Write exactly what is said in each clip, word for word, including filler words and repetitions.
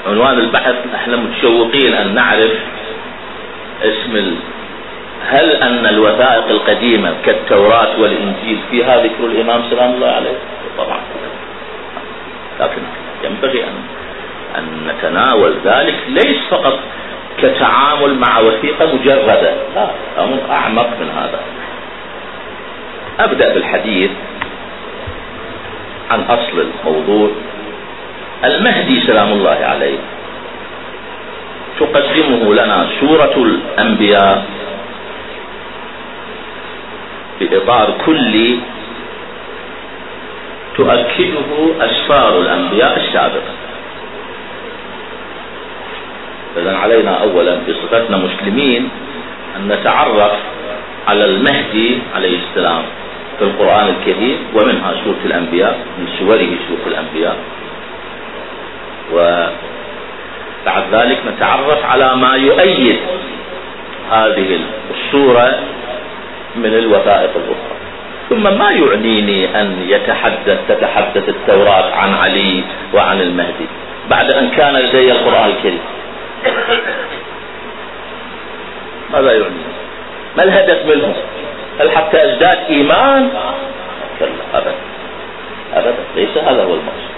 عنوان البحث احنا متشوقين ان نعرف اسم ال... هل ان الوثائق القديمة كالتوراة والانجيل فيها ذكر الامام سلام الله عليه؟ طبعا، لكن ينبغي ان ان نتناول ذلك ليس فقط كتعامل مع وثيقة مجردة، لا، امر اعمق من هذا. ابدأ بالحديث عن اصل الموضوع. المهدي سلام الله عليه تقدمه لنا سورة الأنبياء بإطار كلي تؤكده أسفار الأنبياء السابقة. إذن علينا أولا بصفتنا مسلمين أن نتعرف على المهدي عليه السلام في القرآن الكريم، ومنها سورة الأنبياء، من سوره سورة الأنبياء. وبعد ذلك نتعرف على ما يؤيد هذه الصورة من الوثائق الأخرى. ثم ما يعنيني أن يتحدث تتحدث التوراة عن علي وعن المهدي بعد أن كان لدي القرآن الكريم. ماذا يعنيني؟ ما الهدف منه؟ هل حتى أزداد إيمان؟ كلا، أبدا أبدا، ليس هذا هو المقصود.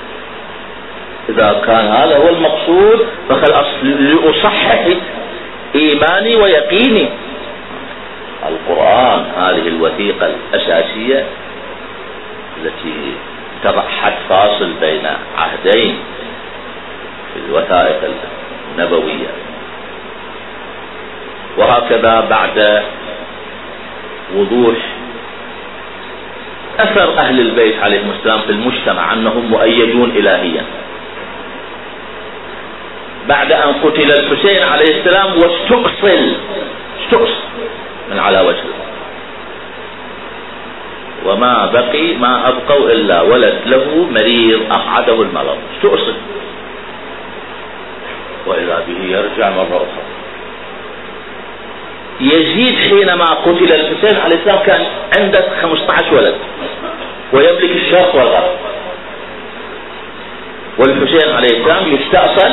إذا كان هذا هو المقصود فخلاص لأصحح إيماني ويقيني. القرآن هذه الوثيقة الأساسية التي تضع حد فاصل بين عهدين في الوثائق النبوية. وهكذا بعد وضوح أثر أهل البيت عليهم السلام في المجتمع أنهم مؤيدون إلهيا، بعد أن قتل الحسين عليه السلام واستؤصل استؤصل من على وجه الأرض، وما بقي ما أبقوا إلا ولد له مريض أقعده المرض، استؤصل، وإذا به يرجع مرة أخرى. يزيد حينما قتل الحسين عليه السلام كان عنده خمسة عشر ولد ويملك الشرق والغرب، والحسين عليه السلام يستأصل،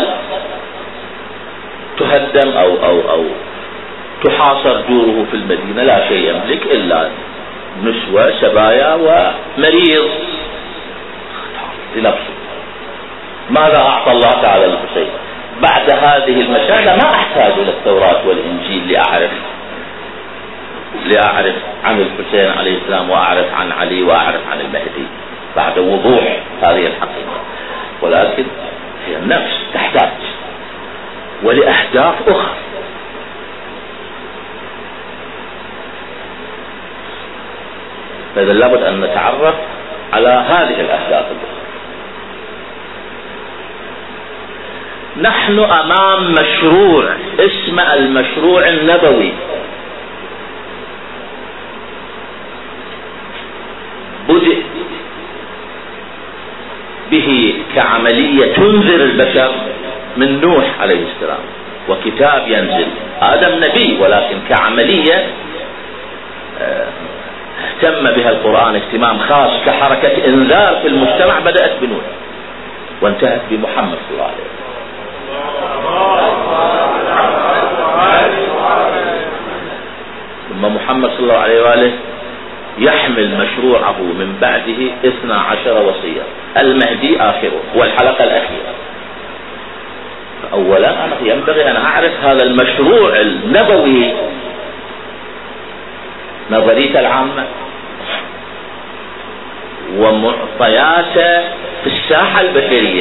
تهدم أو, أو, أو تحاصر دوره في المدينة، لا شيء يملك إلا نسوة سبايا ومريض لنفسه. ماذا أعطى الله تعالى الحسين؟ بعد هذه المشاهد ما أحتاج إلى التوراة والإنجيل لأعرف لأعرف عن الحسين عليه السلام، وأعرف عن علي، وأعرف عن المهدي بعد وضوح هذه الحقيقة. ولكن هي النفس تحتاج ولأهداف أخرى. فإذا لابد أن نتعرف على هذه الأهداف الأخرى. نحن أمام مشروع اسمه المشروع النبوي، بدأ به كعملية تنذر البشر من نوح عليه السلام، وكتاب ينزل. آدم نبي، ولكن كعملية اهتم بها القرآن اهتمام خاص كحركة انذار في المجتمع، بدأت بنوح وانتهت بمحمد صلى الله عليه وسلم. ثم محمد صلى الله عليه وآله يحمل مشروعه من بعده اثنا عشر وصية، المهدي آخره والحلقة الأخيرة. أولا أنا ينبغي أن أعرف هذا المشروع النبوي نظريته العامة ومعطياته في الساحة البشرية.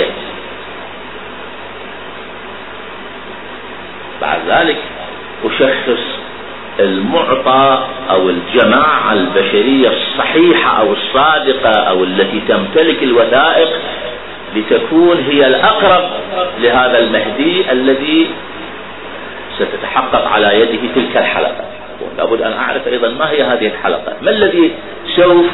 بعد ذلك أشخص المعطى أو الجماعة البشرية الصحيحة أو الصادقة أو التي تمتلك الوثائق لتكون هي الأقرب لهذا المهدي الذي ستتحقق على يده تلك الحلقة. لابد أن أعرف أيضا ما هي هذه الحلقة، ما الذي سوف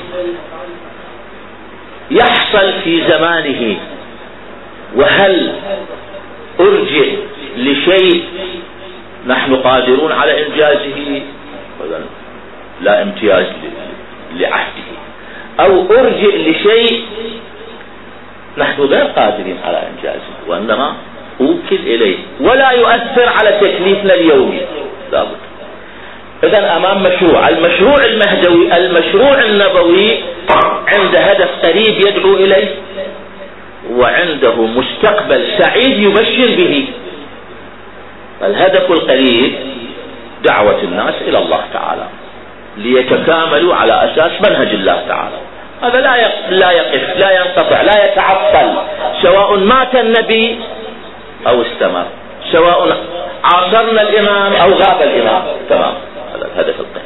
يحصل في زمانه، وهل أرجع لشيء نحن قادرون على إنجازه لا امتياز لعهده، أو أرجع لشيء نحن غير قادرين على إنجازه، وإنما أوكل إليه ولا يؤثر على تكليفنا اليومي. لابد. إذن أمام مشروع، المشروع المهدوي المشروع النبوي عنده هدف قريب يدعو إليه، وعنده مستقبل سعيد يبشر به. الهدف القريب دعوة الناس إلى الله تعالى ليتكاملوا على أساس منهج الله تعالى. هذا لا لا يقف لا ينقطع لا يتعطل، سواء مات النبي أو استمر، سواء عاصرنا الإمام أو غاب الإمام. تمام. هذا الهدف القريب.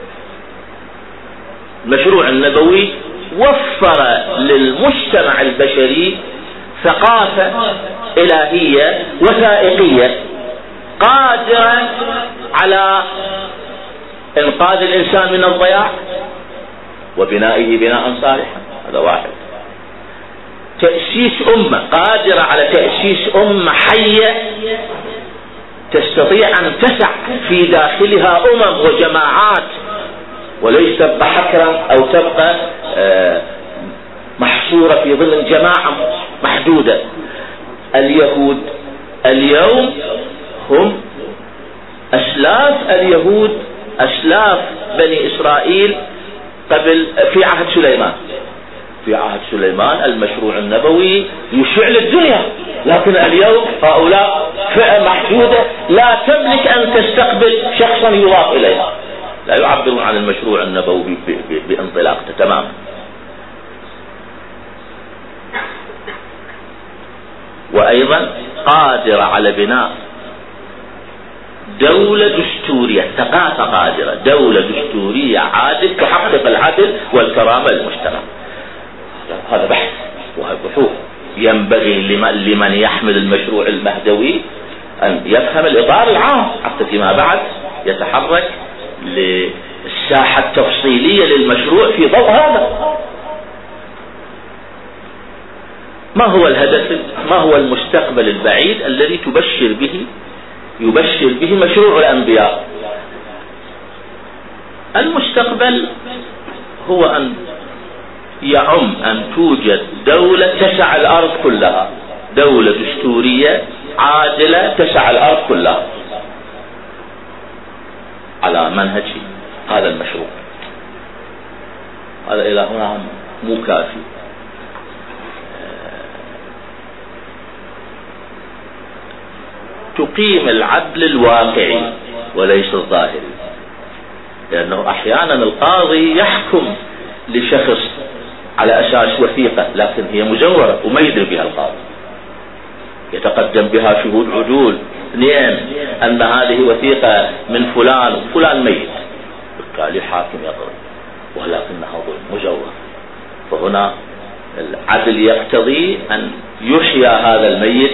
المشروع النبوي وفر للمجتمع البشري ثقافة إلهية وثائقية قادرة على إنقاذ الإنسان من الضياع وبنائه بناء صالحا. هذا واحد. تأسيس أمة قادرة على تأسيس أمة حية تستطيع أن تسع في داخلها أمم وجماعات، وليس تبقى حكرا أو تبقى محصورة في ظل جماعة محدودة. اليهود اليوم هم أسلاف اليهود، أسلاف بني إسرائيل قبل في عهد سليمان. في عهد سليمان المشروع النبوي يشعل الدنيا، لكن اليوم هؤلاء فئة محدودة لا تملك أن تستقبل شخصا يضاف إليها، لا يعبرون عن المشروع النبوي بانطلاقته تماما. وأيضا قادرة على بناء دولة دستورية، ثقافة قادرة، دولة دستورية عادل تحقق العدل والكرامة للمجتمع. هذا بحث وبحوث ينبغي لمن يحمل المشروع المهدوي أن يفهم الإطار العام حتى فيما بعد يتحرك للساحة التفصيلية للمشروع في ضوء هذا. ما هو الهدف؟ ما هو المستقبل البعيد الذي تبشر به يبشر به مشروع الأنبياء؟ المستقبل هو أن يعم أن توجد دولة تسع الأرض كلها، دولة دستورية عادلة تسع الأرض كلها على منهج هذا المشروع. هذا إلى هنا مو كافي. تقيم العدل الواقعي وليس الظاهري، لأنه أحيانا القاضي يحكم لشخص على أساس وثيقة لكن هي مزورة وما يدري بها القاضي، يتقدم بها شهود عدول اثنين أن هذه وثيقة من فلان وفلان ميت، بالتالي الحاكم يضرب ولكنها ظلم مزورة. فهنا العدل يقتضي أن يحيى هذا الميت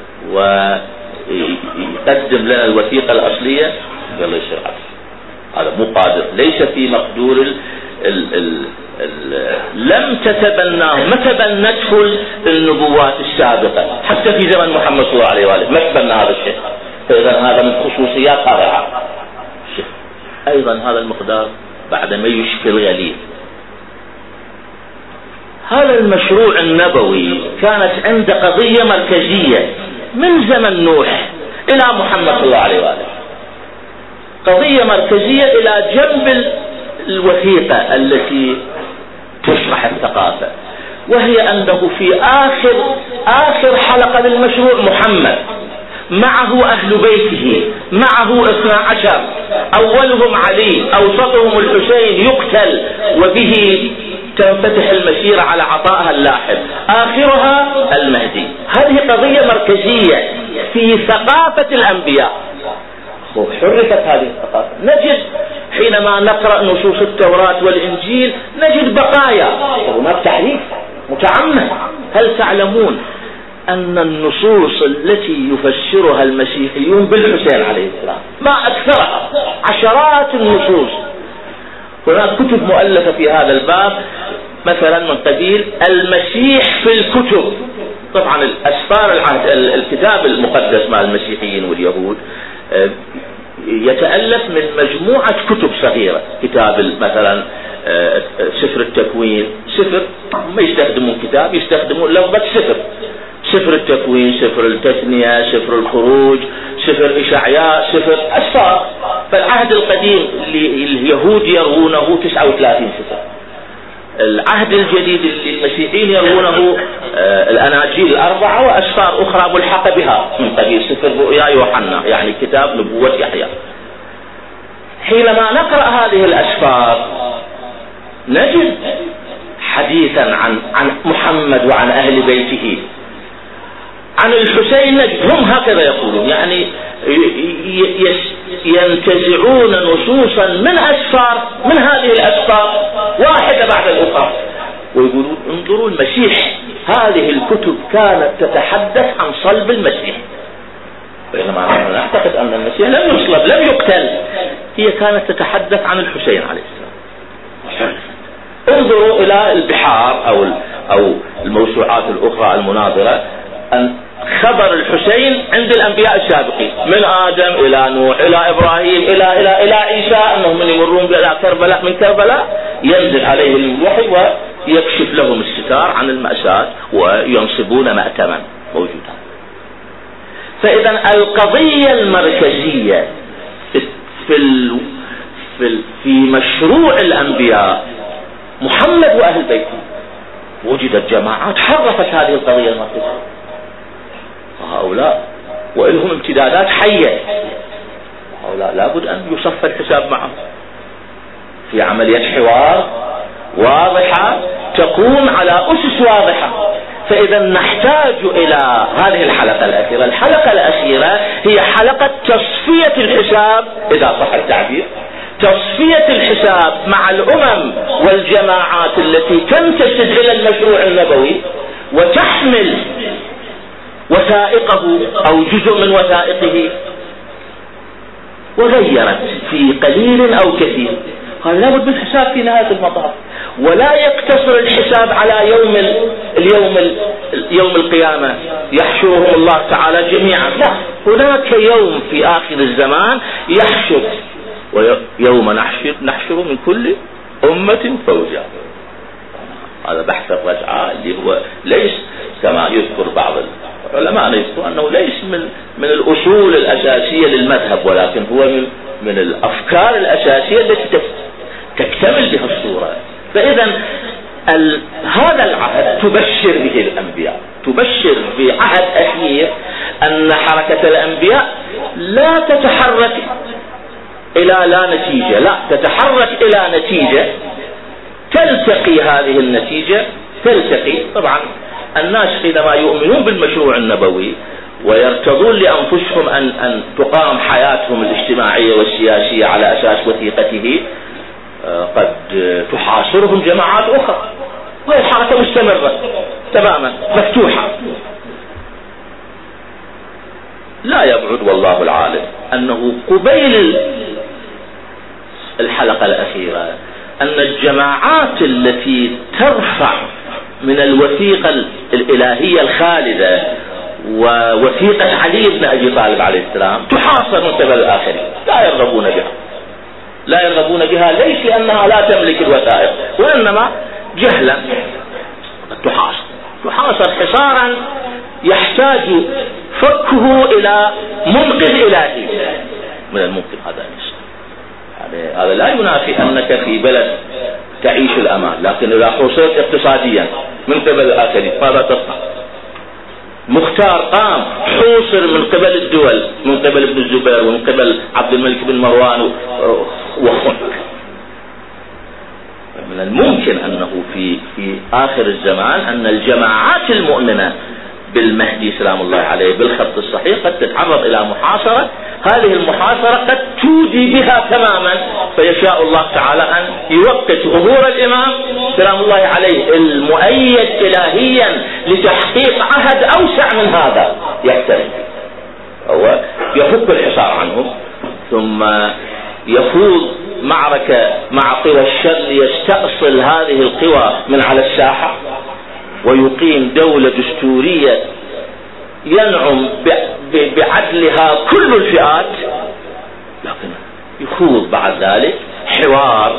ويقدم لنا الوثيقة الأصلية يلا يصير عدل. هذا مو قادر، ليس في مقدور ال ال ال ال لم تتبناه، ما تبنته النبوات السابقة حتى في زمن محمد صلى الله عليه وآله ما تبنى هذا الشيء. فإذا هذا من خصوصيات قارعة. أيضا هذا المقدار بعدما يشفي الغليل. هذا المشروع النبوي كانت عنده قضية مركزية من زمن نوح إلى محمد صلى الله عليه وآله، قضية مركزية إلى جنب الوثيقة التي تشرح الثقافة، وهي أنه في آخر آخر حلقة للمشروع محمد معه أهل بيته، معه اثنا عشر، أولهم علي أوسطهم الحسين يقتل وبه تنفتح المسيرة على عطائها اللاحق، آخرها المهدي. هذه قضية مركزية في ثقافة الأنبياء. حرفت هذه الثقافة. نجد حينما نقرأ نصوص التوراة والإنجيل نجد بقايا، وهناك تحريف متعمد. هل تعلمون أن النصوص التي يفسرها المسيحيون بالحسين عليه السلام ما أكثرها، عشرات النصوص. هناك كتب مؤلفة في هذا الباب، مثلا من قبيل المسيح في الكتب. طبعا الأسفار العهد الكتاب المقدس مع المسيحيين واليهود يتألف من مجموعة كتب صغيرة. كتاب مثلا سفر التكوين، سفر ما يستخدمون كتاب، يستخدمون لفظة سفر. سفر التكوين، سفر التثنية، سفر الخروج، سفر إشعياء، سفر أسفار. فالعهد القديم اللي اليهود يروونه تسعة وثلاثين سفر. العهد الجديد اللي المسيحيين يروونه آه الأناجيل الأربعة وأسفار أخرى ملحقة بها من قبيل سفر رؤيا يوحنا، يعني كتاب نبوة يحيى. حينما نقرأ هذه الأسفار نجد حديثا عن عن محمد وعن أهل بيته. عن الحسين نجد هم هكذا يقولون، يعني ينتزعون نصوصا من أسفار من هذه الأسفار واحدة بعد الأخرى، ويقولون انظروا المسيح، هذه الكتب كانت تتحدث عن صلب المسيح، بينما نحن نعتقد أن المسيح لم يصلب لم يقتل، هي كانت تتحدث عن الحسين عليه السلام. انظروا إلى البحار أو أو الموسوعات الأخرى المناظرة أن خبر الحسين عند الأنبياء السابقين من آدم إلى نوح إلى إبراهيم إلى إلى إلى عيسى أنهم من يمرون إلى كربلاء، من كربلاء ينزل عليهم الوحي ويكشف لهم الستار عن المأساة وينصبون مأتما موجودا. فإذا القضية المركزية في ال في, في مشروع الأنبياء محمد وأهل بيته. وجدت جماعات حرفت هذه القضية المركزية، وهؤلاء وإلهم امتدادات حية، هؤلاء لابد أن يصفى الحساب معهم في عملية حوار واضحة تقوم على أسس واضحة. فإذا نحتاج إلى هذه الحلقة الأخيرة. الحلقة الأخيرة هي حلقة تصفية الحساب إذا صح التعبير، تصفية الحساب مع الأمم والجماعات التي تنتسب إلى المشروع النبوي وتحمل وثائقه أو جزء من وثائقه وغيرت في قليل أو كثير. قال لابد من حساب في نهاية المطاف، ولا يقتصر الحساب على يوم ال... اليوم ال... يوم القيامة يحشرهم الله تعالى جميعا، لا، هناك يوم في آخر الزمان يحشر، ويوم نحشر نحشر من كل أمة فوجا. هذا بحث الرجعة اللي هو ليس كما يذكر بعض العلماء يذكر أنه ليس من من الأصول الأساسية للمذهب، ولكن هو من من الأفكار الأساسية التي تكتمل بها الصورة. فإذا هذا العهد تبشر به الأنبياء، تبشر بعهد أخير أن حركة الأنبياء لا تتحرك إلى لا نتيجة، لا تتحرك إلى نتيجة تلتقي هذه النتيجة تلتقي. طبعا الناس حينما يؤمنون بالمشروع النبوي ويرتضون لأنفسهم أن, أن تقام حياتهم الاجتماعية والسياسية على أساس وثيقته قد تحاصرهم جماعات أخرى، وهي الحركة مستمرة تماما مفتوحة. لا يبعد والله العالم أنه قبيل الحلقة الأخيرة أن الجماعات التي ترفع من الوثيقة الإلهية الخالدة ووثيقة علي بن أبي طالب عليه السلام تحاصر من قبل الآخرين، لا يرغبون بها لا يرغبون بها ليس لأنها لا تملك الوثائق، وإنما جهلا تحاصر تحاصر حصارا يحتاج فكه إلى منقذ إلهي. من الممكن هذا يعني هذا لا ينافي أنك في بلد تعيش الأمان، لكن إذا حصرت اقتصاديا من قبل الآخرين ماذا تصنع؟ مختار قام حوصر من قبل الدول، من قبل ابن الزبير ومن قبل عبد الملك بن مروان وخنك. من الممكن أنه في في آخر الزمان أن الجماعات المؤمنة بالمهدي سلام الله عليه بالخط الصحيح قد تتعرض إلى محاصرة، هذه المحاصرة قد تودي بها تماما، فيشاء الله تعالى أن يوقت ظهور الإمام سلام الله عليه المؤيد إلهيا لتحقيق عهد أوسع من هذا يحترم، هو يفك الحصار عنهم ثم يخوض معركة مع قوى الشر ليستأصل هذه القوى من على الساحة ويقيم دولة دستورية ينعم بعدلها كل الفئات، لكن يخوض بعد ذلك حوار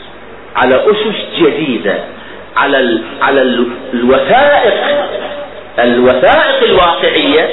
على أسس جديدة، على على الوثائق الوثائق الواقعية،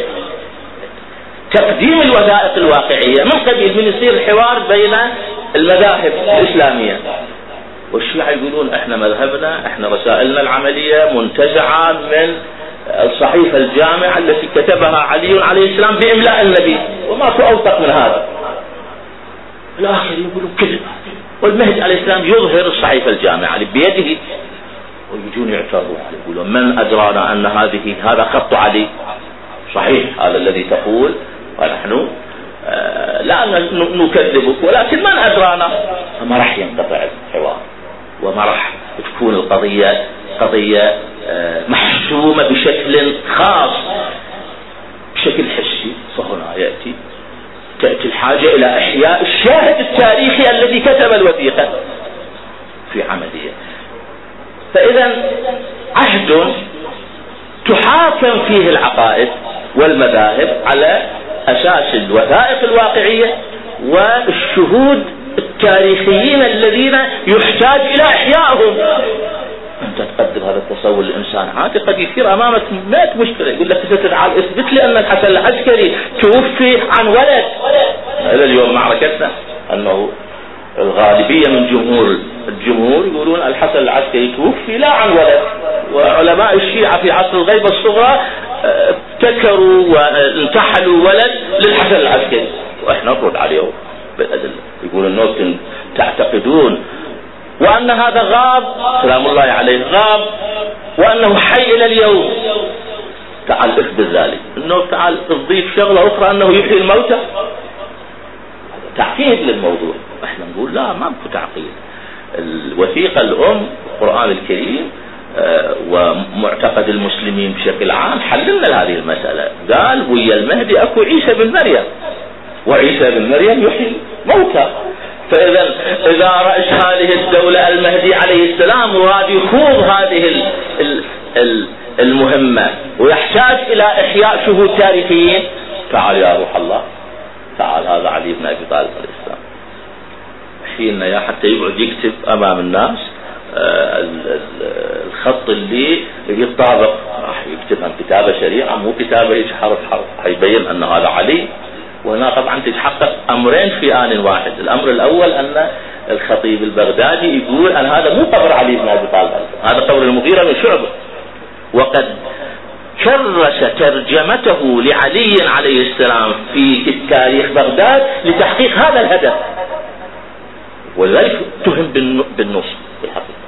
تقديم الوثائق الواقعية من قبيل من يصير الحوار بين المذاهب الإسلامية. والشيعة يقولون احنا مذهبنا، احنا رسائلنا العملية منتزعة من الصحيفة الجامعة التي كتبها علي عليه السلام بإملاء النبي، وماكو أوثق من هذا. الآخر يقولون كذب، والمهدي عليه السلام يظهر الصحيفة الجامعة بيده، ويجون يعترضون عليه يقولون من أدرانا أن هذه هذا خط علي؟ صحيح هذا الذي تقول، ونحن آه لا نكذبك، ولكن من أدرانا. فما راح ينقطع الحوار، وما راح تكون القضية قضية آه محسومة بشكل خاص، بشكل حسي. فهنا يأتي تأتي الحاجة إلى إحياء الشاهد التاريخي الذي كتب الوثيقة في عملية. فإذا عهد تحاكم فيه العقائد والمذاهب على أساس الوثائق الواقعية والشهود التاريخيين الذين يحتاج إلى إحيائهم. أنت تقدم هذا التصور للإنسان عادي، قد يصير أمامك مئة مشكلة، يقول لك تعال اثبت لي أن الحسن العسكري توفي عن ولد. إلى اليوم معركتنا أنه الغالبية من جمهور الجمهور يقولون الحسن العسكري توفي لا عن ولد، وعلماء الشيعة في عصر الغيبة الصغرى ابتكروا وانتحلوا ولد للحسن العسكري، واحنا نرد عليهم بالأدلة. يقول أنكم تعتقدون وأن هذا غاب سلام الله عليه غاب وأنه حي إلى اليوم. تعال اثبت ذلك، أنه تعال تضيف شغلة أخرى أنه يحيي الموتى، تعقيد للموضوع. احنا نقول لا، ما بكو تعقيد. الوثيقة الأم القرآن الكريم آه ومعتقد المسلمين بشكل عام حللنا هذه المسألة. قال ويا المهدي أكو عيسى بن مريم، وعيسى بن مريم يحيي موتى. فإذا إذا رأس هذه الدولة المهدي عليه السلام وراد يخوض هذه ال ال ال المهمة ويحتاج إلى إحياء شهود تاريخيين، تعال يا روح الله، تعال هذا علي بن أبي طالب عليه السلام حينا يا حتى يقعد يكتب أمام الناس آه الخط اللي يطابق، راح يكتبها كتابة شريعة مو كتابة حرف حرف، هيبين أن هذا علي. وهنا طبعا تتحقق أمرين في آن واحد. الأمر الأول أن الخطيب البغدادي يقول أن هذا مو قبر علي بن أبي طالب، هذا قبر المغيرة بن شعبة، وقد كرس ترجمته لعلي عليه السلام في تاريخ بغداد لتحقيق هذا الهدف، ولذلك تهم بالنص بالحقيقة.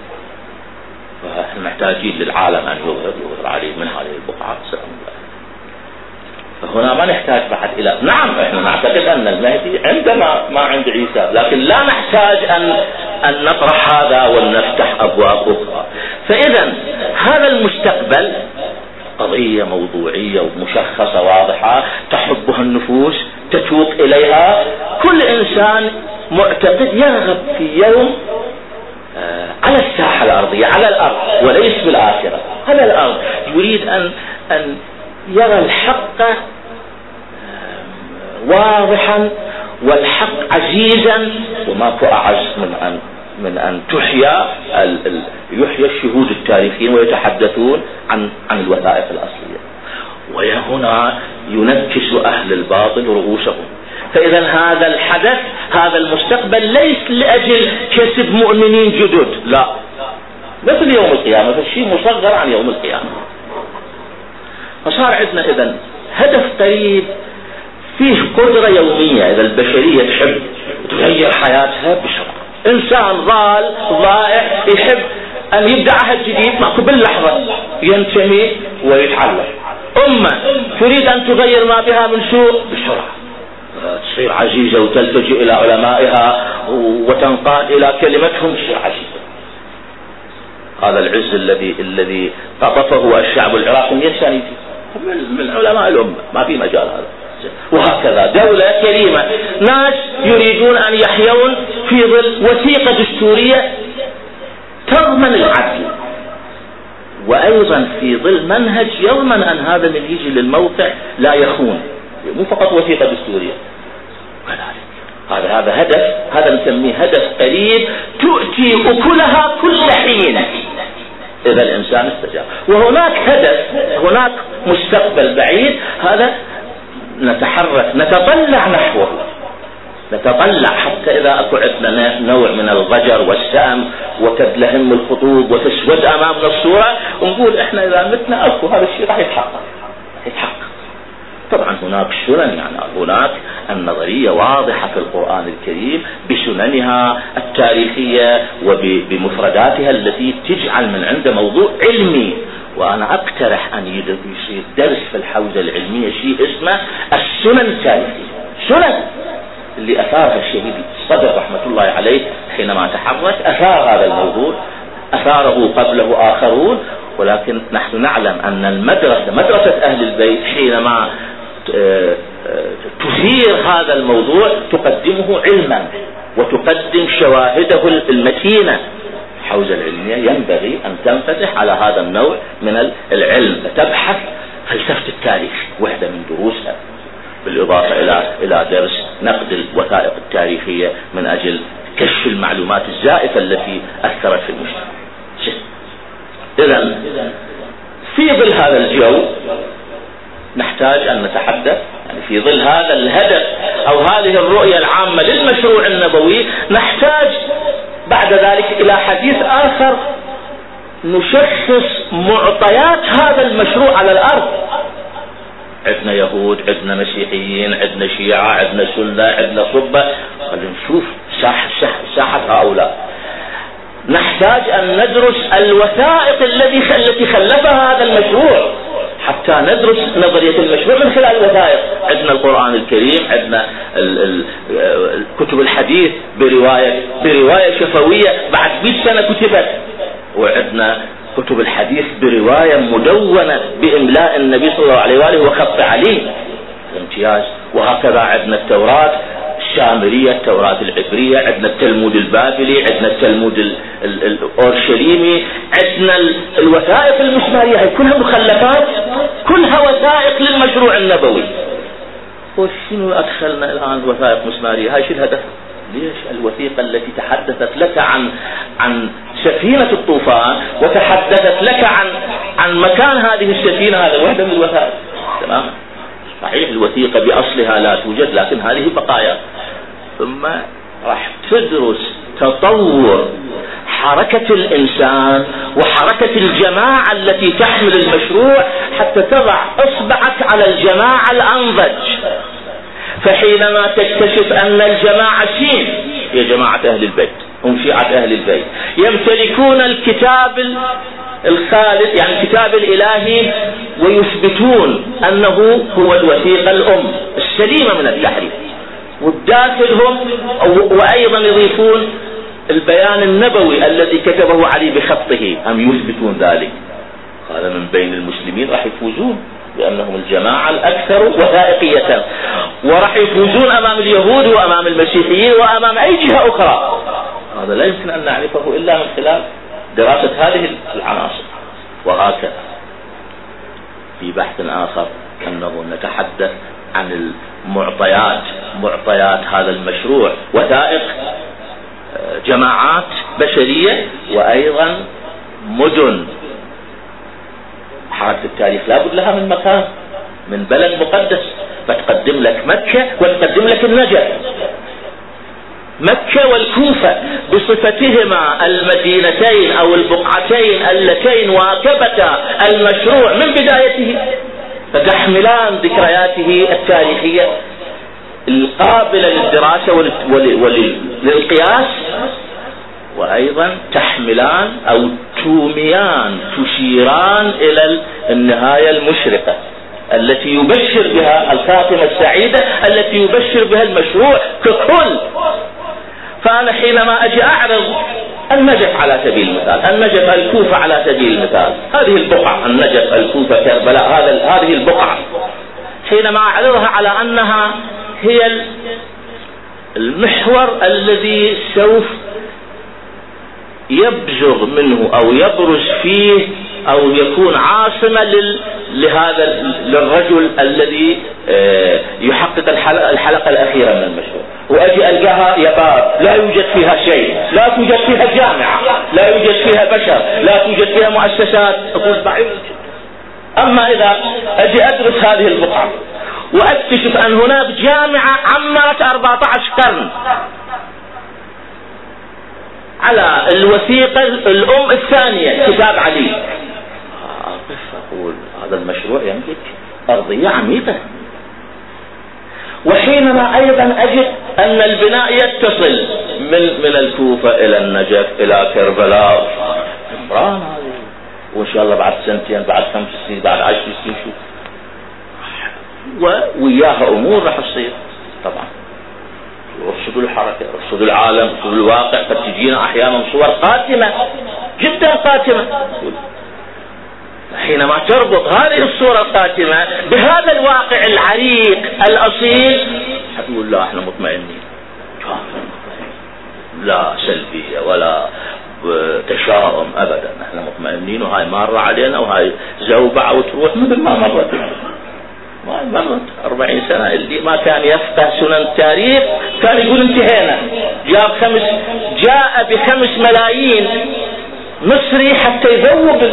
فنحن محتاجين للعالم أن يظهر يظهر علي من هذه البقعة سلام الله. فهنا ما نحتاج بعد إلى نعم احنا نعتقد أن المهدي عندما ما عند عيسى، لكن لا نحتاج أن أن نطرح هذا ونفتح أبواب أخرى. فإذا هذا المستقبل قضية موضوعية ومشخصة واضحة تحبها النفوس تتوق إليها. كل إنسان معتقد يرغب في يوم آه على الساحة الأرضية على الأرض وليس بالآخرة، على الأرض يريد أن أن يرى الحق آه واضحا والحق عزيزا، وماكو أعز من أن من أن تحيا يحيى الشهود التاريخيين ويتحدثون عن عن الوثائق الأصلية. وهنا ينكس أهل الباطل رؤوسهم. فإذا هذا الحدث هذا المستقبل ليس لأجل كسب مؤمنين جدد، لا، مثل يوم القيامة، فالشيء مصغر عن يوم القيامة. فصار عندنا إذن هدف قريب فيه قدرة يومية. إذا البشرية تحب تغير حياتها بسرعة، إنسان ضال ضائع يحب أن يبدأ عهد جديد معكم باللحظة ينتهي ويتعلم. أمة تريد أن تغير ما بها من سوء بسرعة تصير عزيزة وتلتجئ إلى علمائها وتنقاد إلى كلمتهم تصير عزيزة. هذا العز الذي الذي قطفه الشعب العراقي يساند من علماء الأمة، ما في مجال هذا. وهكذا دولة كريمة، ناس يريدون أن يحيون في ظل وثيقة دستورية تضمن العدل، وأيضا في ظل منهج يضمن أن هذا من يجي للموقع لا يخون، مو فقط وثيقة دستورية. هذا هذا هدف، هذا نسميه هدف قريب تؤتي أكلها كل حين. إذا الإنسان استجاب. وهناك هدف، هناك مستقبل بعيد، هذا نتحرك نتطلع نحوه، نتطلع حتى إذا أكو عندنا نوع من الضجر والسأم وتدلهم الخطوب وتسود أمامنا الصورة، ونقول إحنا إذا متنا أكو هذا الشيء راح يتحقق يتحقق. طبعا هناك سنن، يعني هناك النظرية واضحة في القرآن الكريم بسننها التاريخية وبمفرداتها التي تجعل من عنده موضوع علمي. وأنا أقترح أن يصير درس في الحوزة العلمية شيء اسمه السنن التاريخية، سنن اللي أثارها الشهيد الصدر رحمة الله عليه حينما تحرك، أثار هذا الموضوع، أثاره قبله آخرون. ولكن نحن نعلم أن المدرسة مدرسة أهل البيت حينما تثير هذا الموضوع تقدمه علما وتقدم شواهده المتينة. الحوزة العلمية ينبغي أن تنفتح على هذا النوع من العلم، تبحث فلسفة التاريخ وحدة من دروسها، بالإضافة إلى إلى درس نقد الوثائق التاريخية من أجل كشف المعلومات الزائفة التي أثرت في المجتمع. إذن في ظل هذا الجو نحتاج أن نتحدث، يعني في ظل هذا الهدف أو هذه الرؤية العامة للمشروع النبوي، نحتاج بعد ذلك إلى حديث آخر نشخص معطيات هذا المشروع على الأرض. عندنا يهود، عندنا مسيحيين، عندنا شيعة، عندنا سنة، عندنا صبة، نشوف ساحة ساحة هؤلاء. نحتاج أن ندرس الوثائق التي التي خلفها هذا المشروع حتى ندرس نظرية المشروع من خلال الوثائق. عندنا القرآن الكريم، عندنا كتب الحديث برواية برواية شفوية بعد مئة سنة كتبت، وعندنا كتب الحديث برواية مدونة بإملاء النبي صلى الله عليه وآله وخط علي امتياز. وهكذا عندنا التوراة الشامرية، التوراة العبرية، عندنا التلمود البابلي، عندنا التلمود الأورشليمي، عندنا الوثائق المسمارية، هي كلها مخلفات، كلها وثائق للمشروع النبوي. وشنو أدخلنا الآن الوثائق المسمارية؟ هاي شو الهدف؟ ليش الوثيقة التي تحدثت لك عن عن سفينة الطوفان وتحدثت لك عن عن مكان هذه السفينة، هذا واحدة من الوثائق. تمام، صحيح الوثيقة بأصلها لا توجد، لكن هذه بقايا. ثم راح تدرس تطور حركة الإنسان وحركة الجماعة التي تحمل المشروع حتى تضع إصبعك على الجماعة الأنضج. فحينما تكتشف أن الجماعة شين هي جماعة أهل البيت، هم شيعة أهل البيت، يمتلكون الكتاب الخالد يعني الكتاب الإلهي، ويثبتون أنه هو الوثيقة الأم السليمة من التحريف، والداخلهم وأيضا يضيفون البيان النبوي الذي كتبه علي بخطه، هم يثبتون ذلك. هذا من بين المسلمين راح يفوزون لأنهم الجماعة الأكثر وثائقية، وراح يفوزون أمام اليهود وأمام المسيحيين وأمام أي جهة أخرى. هذا لا يمكن أن نعرفه إلا من خلال دراسة هذه العناصر. وهكذا في بحث آخر أنه نتحدث عن المعطيات، معطيات هذا المشروع، وثائق جماعات بشرية، وأيضا مدن. حركة التاريخ لابد لها من مكان، من بلد مقدس، فتقدم لك مكة وتقدم لك النجف. مكة والكوفة بصفتهما المدينتين أو البقعتين اللتين واكبتا المشروع من بدايته، فتحملان ذكرياته التاريخية القابلة للدراسة وللقياس، وأيضا تحملان أو توميان تشيران إلى النهاية المشرقة التي يبشر بها الخاتمة السعيدة التي يبشر بها المشروع ككل. فأنا حينما أجي أعرض النجف على سبيل المثال، النجف الكوفة على سبيل المثال، هذه البقعة النجف الكوفة كربلاء، هذا هذه البقعة حينما أعرضها على أنها هي المحور الذي سوف يبزغ منه أو يبرز فيه أو يكون عاصمة لل... لهذا للرجل الذي يحقق الحلقة, الحلقة الأخيرة من المشروع، وأجي ألقاها يباب لا يوجد فيها شيء، لا توجد فيها جامعة، لا يوجد فيها بشر، لا توجد فيها مؤسسات، أقول بعيد. أما إذا أجي أدرس هذه البقعة وأكتشف أن هناك جامعة عمرت أربعة عشر قرن على الوثيقة الأم الثانية كتاب علي، أقول هذا المشروع يملك أرضية عميقة. وحينما أيضا أجد أن البناء يتصل من من الكوفة إلى النجف إلى كربلاء، وإن شاء الله بعد سنتين بعد خمس سنين بعد عشر سنين شو وياها أمور راح تصير. طبعا رصدوا الحركة، رصدوا العالم، رصدوا الواقع، قد تجينا أحيانا صور قاتمة جدا قاتمة. حينما تربط هذه الصورة القاتمة بهذا الواقع العريق الأصيل هتقول لا احنا مطمئنين، لا سلبية ولا تشاؤم أبدا، احنا مطمئنين، وهاي مارة علينا وهاي زوبعة وتروح مثل ما مرت. ما مرت أربعين سنة. اللي ما كان يفقه سنن التاريخ كان يقول انتهينا. جاب خمس جاء بخمس ملايين مصري حتى يذوب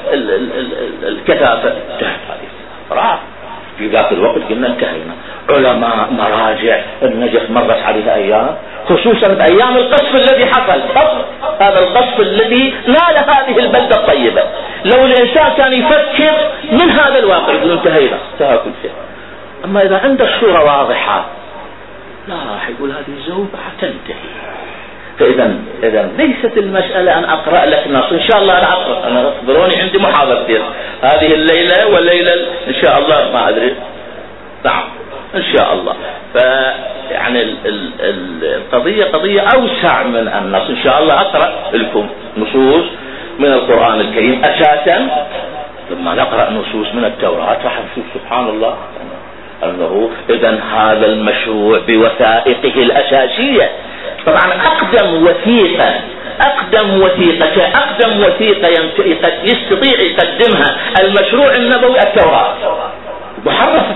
الكثافة تحت هذه راح. في ذاك الوقت قلنا انتهينا. علماء مراجع النجف مرت عليها أيام، خصوصا بأيام القصف الذي حصل، هذا القصف الذي نال هذه البلدة الطيبة. لو الإنسان كان يفكر من هذا الواقع يقول انتهينا، انتهى كل شيء. أما إذا عنده الصورة واضحة لا راح يقول هذه زوبة تنتهي. فإذا إذا ليست المسألة أن أقرأ لك نص، إن شاء الله أنا أقرأ، أنا أخبروني عندي محاضرتين هذه الليلة والليلة إن شاء الله ما أدري. نعم إن شاء الله. فيعني القضية قضية أوسع من النص. إن شاء الله أقرأ لكم نصوص من القرآن الكريم أساسا. لما نقرأ نصوص من التوراة راح نشوف سبحان الله أنه إذا هذا المشروع بوثائقه الأساسية. طبعا أقدم وثيقة أقدم وثيقة أقدم وثيقة يستطيع يقدمها المشروع النبوي التوراة، محرفة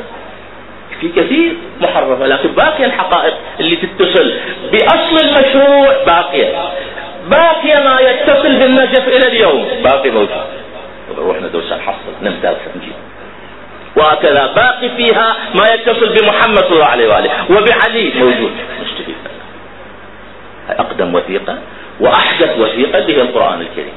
في كثير محرفة، لكن باقي الحقائق اللي تتصل بأصل المشروع باقية باقية ما يتصل بالنجف إلى اليوم باقي موجود. روح ندرس نحصل نمتاز نجيب. وهكذا باقي فيها ما يتصل بمحمد صلى الله عليه وآله وبعلي موجود. نستفيد أقدم وثيقة وأحدث وثيقة هي القرآن الكريم.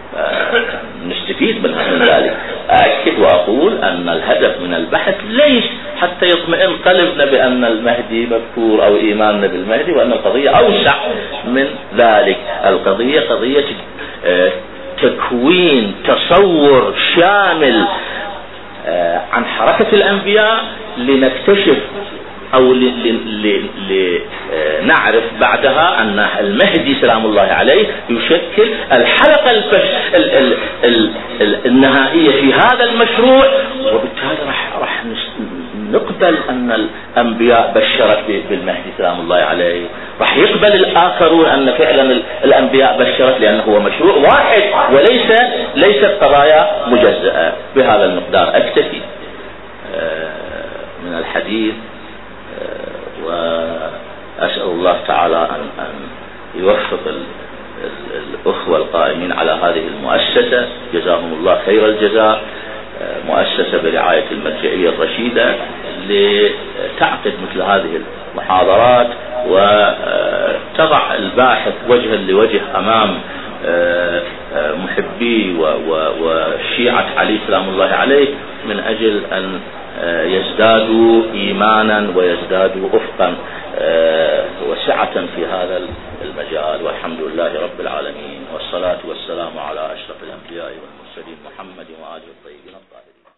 نستفيد من ذلك. أأكد وأقول أن الهدف من البحث ليس حتى يطمئن قلبنا بأن المهدي مذكور أو إيماننا بالمهدي، وأن القضية أوسع من ذلك. القضية قضية تكوين تصور شامل عن حركة الأنبياء لنكتشف أو لنعرف بعدها أن المهدي سلام الله عليه يشكل الحلقة الفش... ال... ال... ال... ال... النهائية في هذا المشروع. وبالتالي راح راح نقبل أن الأنبياء بشرت بالمهدي سلام الله عليه، راح يقبل الآخرون أن فعلا الأنبياء بشرت، لأنه هو مشروع واحد وليس ليست قضايا مجزأة. بهذا المقدار أكتفي من الحديث، وأسأل الله تعالى أن, أن يوفق الأخوة القائمين على هذه المؤسسة، جزاهم الله خير الجزاء، مؤسسة برعاية المرجعية الرشيدة، لتعقد مثل هذه المحاضرات وتضع الباحث وجها لوجه أمام محبي وشيعة علي سلام الله عليه، من أجل أن يزدادوا إيمانا ويزدادوا أفقا وسعة في هذا المجال. والحمد لله رب العالمين، والصلاة والسلام على أشرف الأنبياء والمرسلين محمد وآله الطيبين الطاهرين.